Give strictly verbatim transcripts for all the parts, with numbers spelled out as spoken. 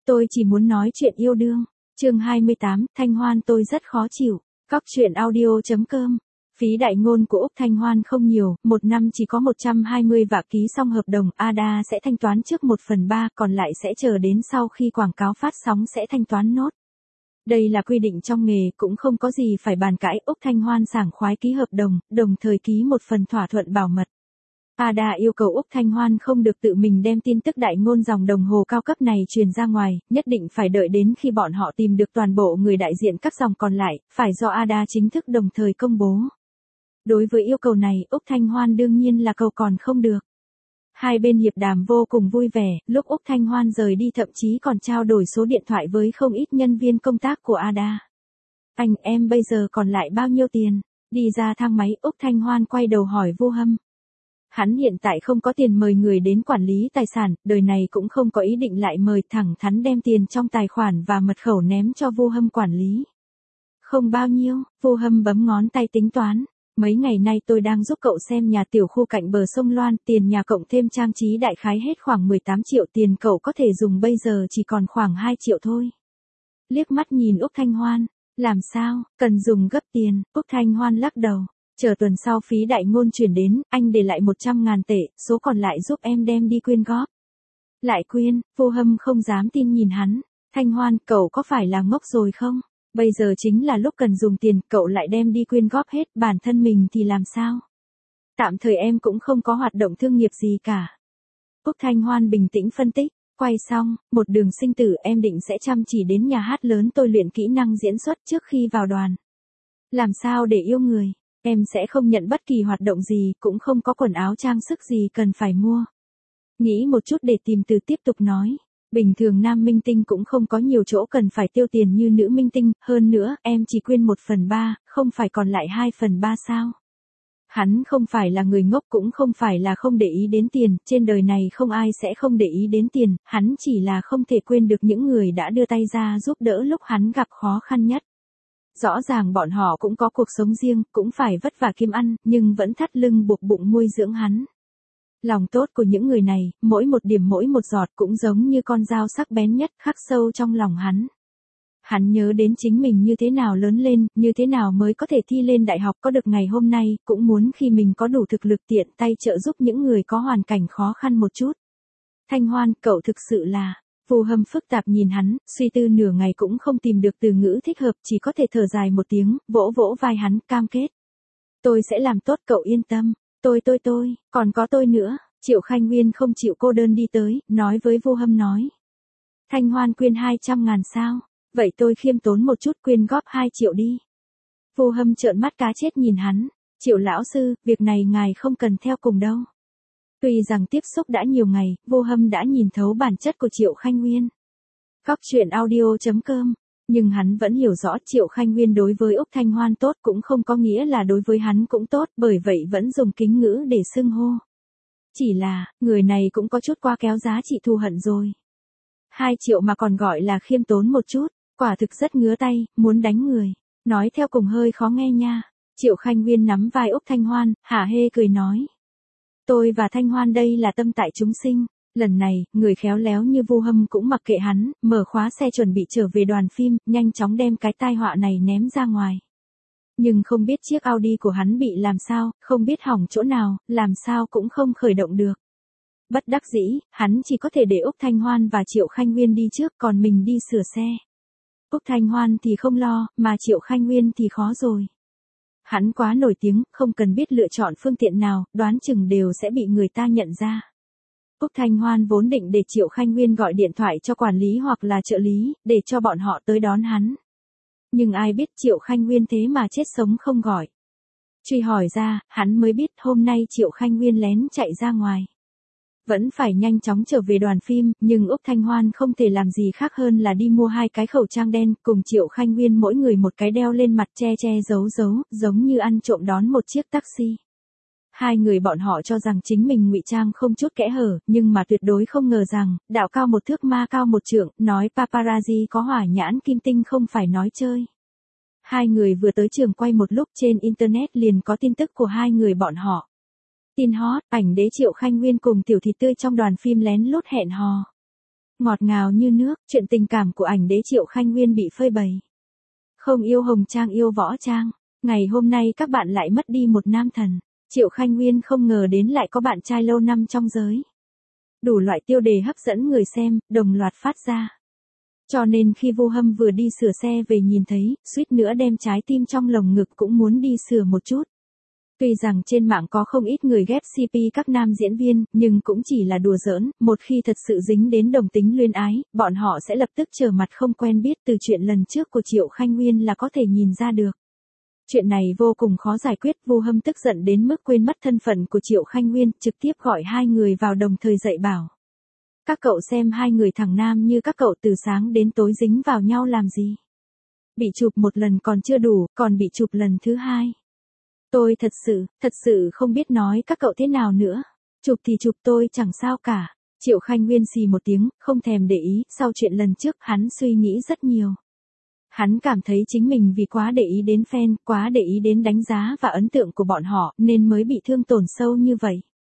Tôi chỉ muốn nói chuyện yêu đương. Chương hai mươi tám, Thanh Hoan tôi rất khó chịu. Cóc truyện audio.com. Phí đại ngôn của Úc Thanh Hoan không nhiều, một năm chỉ có một trăm hai mươi vạn ký xong hợp đồng, Ada sẽ thanh toán trước một phần ba, còn lại sẽ chờ đến sau khi quảng cáo phát sóng sẽ thanh toán nốt. Đây là quy định trong nghề, cũng không có gì phải bàn cãi. Úc Thanh Hoan sảng khoái ký hợp đồng, đồng thời ký một phần thỏa thuận bảo mật. Ada yêu cầu Úc Thanh Hoan không được tự mình đem tin tức đại ngôn dòng đồng hồ cao cấp này truyền ra ngoài, nhất định phải đợi đến khi bọn họ tìm được toàn bộ người đại diện các dòng còn lại, phải do Ada chính thức đồng thời công bố. Đối với yêu cầu này, Úc Thanh Hoan đương nhiên là cầu còn không được. Hai bên hiệp đàm vô cùng vui vẻ, lúc Úc Thanh Hoan rời đi thậm chí còn trao đổi số điện thoại với không ít nhân viên công tác của Ada. Anh em bây giờ còn lại bao nhiêu tiền? Đi ra thang máy, Úc Thanh Hoan quay đầu hỏi Vu Hâm. Hắn hiện tại không có tiền mời người đến quản lý tài sản, đời này cũng không có ý định lại mời, thẳng thắn đem tiền trong tài khoản và mật khẩu ném cho Vu Hâm quản lý. Không bao nhiêu, Vu Hâm bấm ngón tay tính toán. Mấy ngày nay tôi đang giúp cậu xem nhà tiểu khu cạnh bờ sông Loan, tiền nhà cộng thêm trang trí đại khái hết khoảng mười tám triệu, tiền cậu có thể dùng bây giờ chỉ còn khoảng hai triệu thôi. Liếc mắt nhìn Úc Thanh Hoan, làm sao, cần dùng gấp tiền, Úc Thanh Hoan lắc đầu. Chờ tuần sau phí đại ngôn chuyển đến, anh để lại một trăm ngàn tệ, số còn lại giúp em đem đi quyên góp. Lại quyên, Vu Hâm không dám tin nhìn hắn. Thanh Hoan, cậu có phải là ngốc rồi không? Bây giờ chính là lúc cần dùng tiền, cậu lại đem đi quyên góp hết, bản thân mình thì làm sao? Tạm thời em cũng không có hoạt động thương nghiệp gì cả. Úc Thanh Hoan bình tĩnh phân tích, quay xong, một đường sinh tử em định sẽ chăm chỉ đến nhà hát lớn tôi luyện kỹ năng diễn xuất trước khi vào đoàn. Làm sao để yêu người? Em sẽ không nhận bất kỳ hoạt động gì, cũng không có quần áo trang sức gì cần phải mua. Nghĩ một chút để tìm từ tiếp tục nói. Bình thường nam minh tinh cũng không có nhiều chỗ cần phải tiêu tiền như nữ minh tinh, hơn nữa, em chỉ quyên một phần ba, không phải còn lại hai phần ba sao? Hắn không phải là người ngốc cũng không phải là không để ý đến tiền, trên đời này không ai sẽ không để ý đến tiền, hắn chỉ là không thể quên được những người đã đưa tay ra giúp đỡ lúc hắn gặp khó khăn nhất. Rõ ràng bọn họ cũng có cuộc sống riêng, cũng phải vất vả kiếm ăn, nhưng vẫn thắt lưng buộc bụng nuôi dưỡng hắn. Lòng tốt của những người này, mỗi một điểm mỗi một giọt cũng giống như con dao sắc bén nhất khắc sâu trong lòng hắn. Hắn nhớ đến chính mình như thế nào lớn lên, như thế nào mới có thể thi lên đại học có được ngày hôm nay, cũng muốn khi mình có đủ thực lực tiện tay trợ giúp những người có hoàn cảnh khó khăn một chút. Thanh Hoan, cậu thực sự là... Vu Hâm phức tạp nhìn hắn, suy tư nửa ngày cũng không tìm được từ ngữ thích hợp, chỉ có thể thở dài một tiếng, vỗ vỗ vai hắn, cam kết. Tôi sẽ làm tốt, cậu yên tâm. Tôi tôi tôi, còn có tôi nữa. Triệu Khanh Nguyên không chịu cô đơn đi tới, nói với Vu Hâm nói. Thanh Hoan quyên hai trăm ngàn sao? Vậy tôi khiêm tốn một chút quyên góp hai triệu đi. Vu Hâm trợn mắt cá chết nhìn hắn. Triệu lão sư, việc này ngài không cần theo cùng đâu. Tuy rằng tiếp xúc đã nhiều ngày, Vu Hâm đã nhìn thấu bản chất của Triệu Khanh Nguyên. Cóc truyện audio.com. Nhưng hắn vẫn hiểu rõ Triệu Khanh Nguyên đối với Úc Thanh Hoan tốt cũng không có nghĩa là đối với hắn cũng tốt, bởi vậy vẫn dùng kính ngữ để xưng hô. Chỉ là, người này cũng có chút quá kéo giá trị thù hận rồi. Hai triệu mà còn gọi là khiêm tốn một chút, quả thực rất ngứa tay, muốn đánh người. Nói theo cùng hơi khó nghe nha. Triệu Khanh Nguyên nắm vai Úc Thanh Hoan, hả hê cười nói. Tôi và Thanh Hoan đây là tâm tại chúng sinh. Lần này, người khéo léo như Vu Hâm cũng mặc kệ hắn, mở khóa xe chuẩn bị trở về đoàn phim, nhanh chóng đem cái tai họa này ném ra ngoài. Nhưng không biết chiếc Audi của hắn bị làm sao, không biết hỏng chỗ nào, làm sao cũng không khởi động được. Bất đắc dĩ, hắn chỉ có thể để Úc Thanh Hoan và Triệu Khanh Nguyên đi trước, còn mình đi sửa xe. Úc Thanh Hoan thì không lo, mà Triệu Khanh Nguyên thì khó rồi. Hắn quá nổi tiếng, không cần biết lựa chọn phương tiện nào, đoán chừng đều sẽ bị người ta nhận ra. Úc Thanh Hoan vốn định để Triệu Khanh Nguyên gọi điện thoại cho quản lý hoặc là trợ lý, để cho bọn họ tới đón hắn. Nhưng ai biết Triệu Khanh Nguyên thế mà chết sống không gọi. Truy hỏi ra, hắn mới biết hôm nay Triệu Khanh Nguyên lén chạy ra ngoài. Vẫn phải nhanh chóng trở về đoàn phim, nhưng Úc Thanh Hoan không thể làm gì khác hơn là đi mua hai cái khẩu trang đen, cùng Triệu Khanh Nguyên mỗi người một cái đeo lên mặt che che giấu giấu, giống như ăn trộm đón một chiếc taxi. Hai người bọn họ cho rằng chính mình ngụy trang không chút kẽ hở, nhưng mà tuyệt đối không ngờ rằng, đạo cao một thước ma cao một trượng, nói paparazzi có hỏa nhãn kim tinh không phải nói chơi. Hai người vừa tới trường quay một lúc trên internet liền có tin tức của hai người bọn họ. Tin hot, ảnh đế Triệu Khanh Nguyên cùng tiểu thịt tươi trong đoàn phim lén lút hẹn hò. Ngọt ngào như nước, chuyện tình cảm của ảnh đế Triệu Khanh Nguyên bị phơi bày. Không yêu Hồng Trang yêu Võ Trang. Ngày hôm nay các bạn lại mất đi một nam thần. Triệu Khanh Nguyên không ngờ đến lại có bạn trai lâu năm trong giới. Đủ loại tiêu đề hấp dẫn người xem, đồng loạt phát ra. Cho nên khi Vu Hâm vừa đi sửa xe về nhìn thấy, suýt nữa đem trái tim trong lồng ngực cũng muốn đi sửa một chút. Tuy rằng trên mạng có không ít người ghép xê pê các nam diễn viên, nhưng cũng chỉ là đùa giỡn, một khi thật sự dính đến đồng tính luyến ái, bọn họ sẽ lập tức trở mặt không quen biết. Từ chuyện lần trước của Triệu Khanh Nguyên là có thể nhìn ra được. Chuyện này vô cùng khó giải quyết, Vu Hâm tức giận đến mức quên mất thân phận của Triệu Khanh Nguyên, trực tiếp gọi hai người vào đồng thời dạy bảo. Các cậu xem hai người thằng nam như các cậu từ sáng đến tối dính vào nhau làm gì? Bị chụp một lần còn chưa đủ, còn bị chụp lần thứ hai. Tôi thật sự, thật sự không biết nói các cậu thế nào nữa. Chụp thì chụp tôi chẳng sao cả. Triệu Khanh Nguyên xì một tiếng, không thèm để ý, sau chuyện lần trước hắn suy nghĩ rất nhiều. Hắn cảm thấy chính mình vì quá để ý đến fan, quá để ý đến đánh giá và ấn tượng của bọn họ, nên mới bị thương tổn sâu như vậy.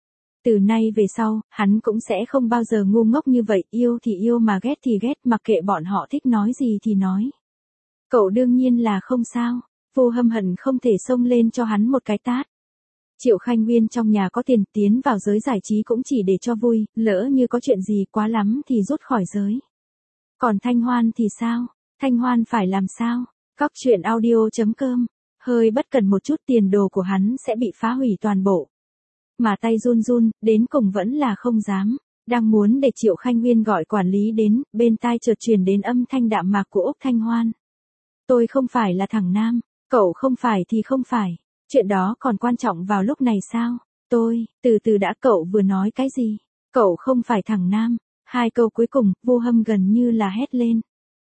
Từ nay về sau, hắn cũng sẽ không bao giờ ngu ngốc như vậy, yêu thì yêu mà ghét thì ghét, mặc kệ bọn họ thích nói gì thì nói. Cậu đương nhiên là không sao. Vu Hâm hận không thể xông lên cho hắn một cái tát. Triệu Khanh Nguyên trong nhà có tiền, tiến vào giới giải trí cũng chỉ để cho vui, lỡ như có chuyện gì quá lắm thì rút khỏi giới. Còn Thanh Hoan thì sao? Thanh Hoan phải làm sao? Cóc truyện audio chấm com. Hơi bất cần một chút tiền đồ của hắn sẽ bị phá hủy toàn bộ. Mà tay run run, đến cùng vẫn là không dám. Đang muốn để Triệu Khanh Nguyên gọi quản lý đến, bên tai chợt truyền đến âm thanh đạm mạc của Úc Thanh Hoan. Tôi không phải là thằng nam. Cậu không phải thì không phải. Chuyện đó còn quan trọng vào lúc này sao? Tôi, từ từ đã, cậu vừa nói cái gì? Cậu không phải thằng nam. Hai câu cuối cùng, Vu Hâm gần như là hét lên.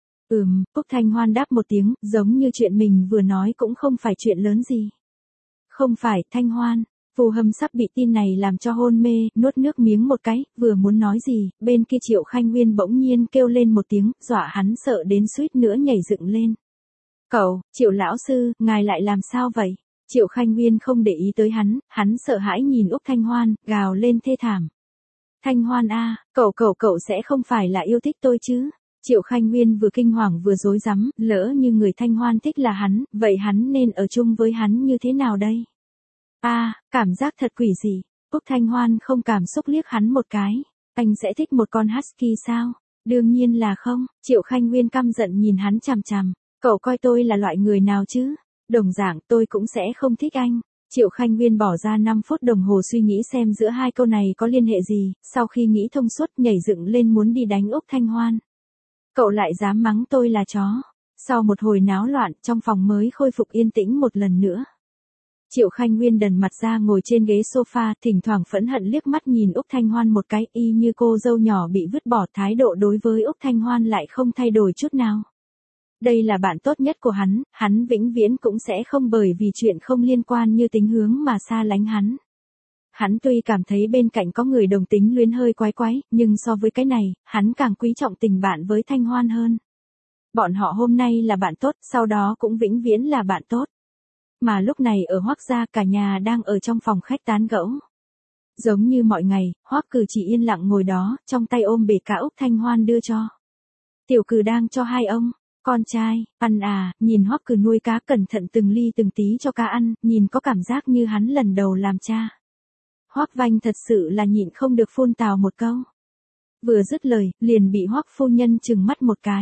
Ừm, Úc Thanh Hoan đáp một tiếng, giống như chuyện mình vừa nói cũng không phải chuyện lớn gì. Không phải, Thanh Hoan. Vu Hâm sắp bị tin này làm cho hôn mê, nuốt nước miếng một cái, vừa muốn nói gì, bên kia Triệu Khanh Nguyên bỗng nhiên kêu lên một tiếng, dọa hắn sợ đến suýt nữa nhảy dựng lên. Cậu, Triệu lão sư, ngài lại làm sao vậy? Triệu Khanh Nguyên không để ý tới hắn, hắn sợ hãi nhìn Úc Thanh Hoan, gào lên thê thảm. Thanh Hoan a, à, cậu cậu cậu sẽ không phải là yêu thích tôi chứ? Triệu Khanh Nguyên vừa kinh hoàng vừa rối rắm, lỡ như người Thanh Hoan thích là hắn, vậy hắn nên ở chung với hắn như thế nào đây? A, à, cảm giác thật quỷ dị. Úc Thanh Hoan không cảm xúc liếc hắn một cái. Anh sẽ thích một con husky sao? Đương nhiên là không. Triệu Khanh Nguyên căm giận nhìn hắn chằm chằm. Cậu coi tôi là loại người nào chứ? Đồng dạng tôi cũng sẽ không thích anh. Triệu Khanh Nguyên bỏ ra năm phút đồng hồ suy nghĩ xem giữa hai câu này có liên hệ gì, sau khi nghĩ thông suốt nhảy dựng lên muốn đi đánh Úc Thanh Hoan. Cậu lại dám mắng tôi là chó. Sau một hồi náo loạn trong phòng mới khôi phục yên tĩnh một lần nữa. Triệu Khanh Nguyên đần mặt ra ngồi trên ghế sofa, thỉnh thoảng phẫn hận liếc mắt nhìn Úc Thanh Hoan một cái, y như cô dâu nhỏ bị vứt bỏ, thái độ đối với Úc Thanh Hoan lại không thay đổi chút nào. Đây là bạn tốt nhất của hắn, hắn vĩnh viễn cũng sẽ không bởi vì chuyện không liên quan như tính hướng mà xa lánh hắn. Hắn tuy cảm thấy bên cạnh có người đồng tính luyến hơi quái quái, nhưng so với cái này, hắn càng quý trọng tình bạn với Thanh Hoan hơn. Bọn họ hôm nay là bạn tốt, sau đó cũng vĩnh viễn là bạn tốt. Mà lúc này ở Hoắc gia cả nhà đang ở trong phòng khách tán gẫu. Giống như mọi ngày, Hoắc Cừ chỉ yên lặng ngồi đó, trong tay ôm bể cá Úc Thanh Hoan đưa cho. Tiểu Cừ đang cho hai ông. Con trai, ăn à, nhìn Hoắc Cừ nuôi cá cẩn thận từng ly từng tí cho cá ăn, nhìn có cảm giác như hắn lần đầu làm cha. Hoắc Vanh thật sự là nhịn không được phun tào một câu. Vừa dứt lời, liền bị Hoắc phu nhân trừng mắt một cái.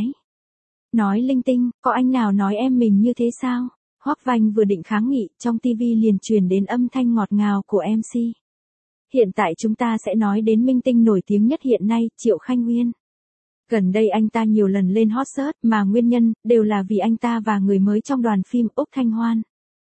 Nói linh tinh, có anh nào nói em mình như thế sao? Hoắc Vanh vừa định kháng nghị, trong tivi liền truyền đến âm thanh ngọt ngào của em xê. Hiện tại chúng ta sẽ nói đến minh tinh nổi tiếng nhất hiện nay, Triệu Khanh Nguyên. Gần đây anh ta nhiều lần lên hot search mà nguyên nhân đều là vì anh ta và người mới trong đoàn phim Úc Thanh Hoan.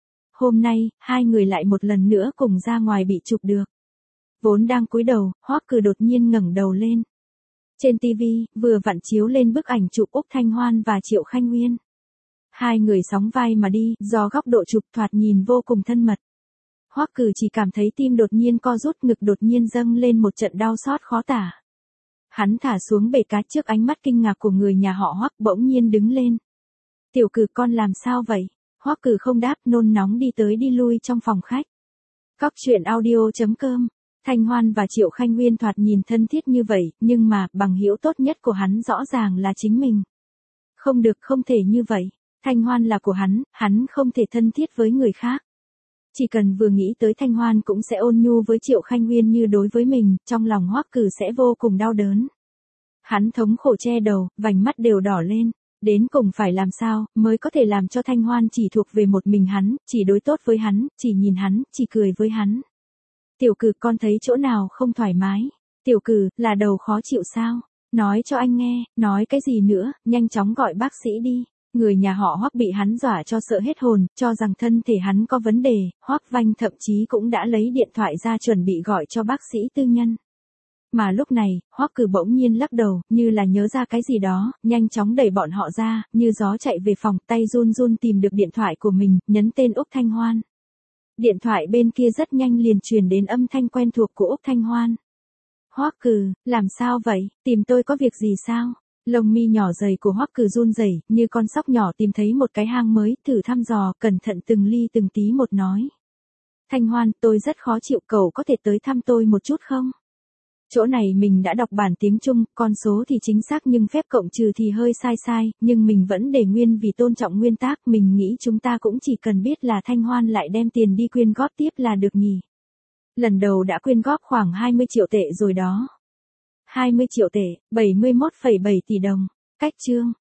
Hôm nay, hai người lại một lần nữa cùng ra ngoài bị chụp được. Vốn đang cúi đầu, Hoắc Cừ đột nhiên ngẩng đầu lên. Trên tivi, vừa vặn chiếu lên bức ảnh chụp Úc Thanh Hoan và Triệu Khanh Nguyên. Hai người sóng vai mà đi, do góc độ chụp thoạt nhìn vô cùng thân mật. Hoắc Cừ chỉ cảm thấy tim đột nhiên co rút, ngực đột nhiên dâng lên một trận đau xót khó tả. Hắn thả xuống bể cá trước ánh mắt kinh ngạc của người nhà họ Hoắc, bỗng nhiên đứng lên. Tiểu Cừ, con làm sao vậy? Hoắc Cừ không đáp, nôn nóng đi tới đi lui trong phòng khách. Cóc truyện audio chấm com Thanh Hoan và Triệu Khanh Nguyên thoạt nhìn thân thiết như vậy, nhưng mà, bằng hữu tốt nhất của hắn rõ ràng là chính mình. Không được, không thể như vậy. Thanh Hoan là của hắn, hắn không thể thân thiết với người khác. Chỉ cần vừa nghĩ tới Thanh Hoan cũng sẽ ôn nhu với Triệu Khanh Nguyên như đối với mình, trong lòng Hoắc Cử sẽ vô cùng đau đớn. Hắn thống khổ che đầu, vành mắt đều đỏ lên. Đến cùng phải làm sao, mới có thể làm cho Thanh Hoan chỉ thuộc về một mình hắn, chỉ đối tốt với hắn, chỉ nhìn hắn, chỉ cười với hắn. Tiểu Cử, con thấy chỗ nào không thoải mái? Tiểu Cử, là đầu khó chịu sao? Nói cho anh nghe, nói cái gì nữa, nhanh chóng gọi bác sĩ đi. Người nhà họ Hoắc bị hắn dọa cho sợ hết hồn, cho rằng thân thể hắn có vấn đề, Hoắc Vanh thậm chí cũng đã lấy điện thoại ra chuẩn bị gọi cho bác sĩ tư nhân. Mà lúc này, Hoắc Cử bỗng nhiên lắc đầu, như là nhớ ra cái gì đó, nhanh chóng đẩy bọn họ ra, như gió chạy về phòng, tay run run tìm được điện thoại của mình, nhấn tên Úc Thanh Hoan. Điện thoại bên kia rất nhanh liền truyền đến âm thanh quen thuộc của Úc Thanh Hoan. Hoắc Cử, làm sao vậy, tìm tôi có việc gì sao? Lông mi nhỏ dày của Hoắc Cử run rẩy, như con sóc nhỏ tìm thấy một cái hang mới, thử thăm dò, cẩn thận từng ly từng tí một nói. Thanh Hoan, tôi rất khó chịu, cậu có thể tới thăm tôi một chút không? Chỗ này mình đã đọc bản tiếng Trung, con số thì chính xác nhưng phép cộng trừ thì hơi sai sai, nhưng mình vẫn để nguyên vì tôn trọng nguyên tắc, mình nghĩ chúng ta cũng chỉ cần biết là Thanh Hoan lại đem tiền đi quyên góp tiếp là được nhỉ. Lần đầu đã quyên góp khoảng hai mươi triệu tệ rồi đó. hai mươi triệu tệ, bảy mươi mốt phẩy bảy tỷ đồng. Cách chương.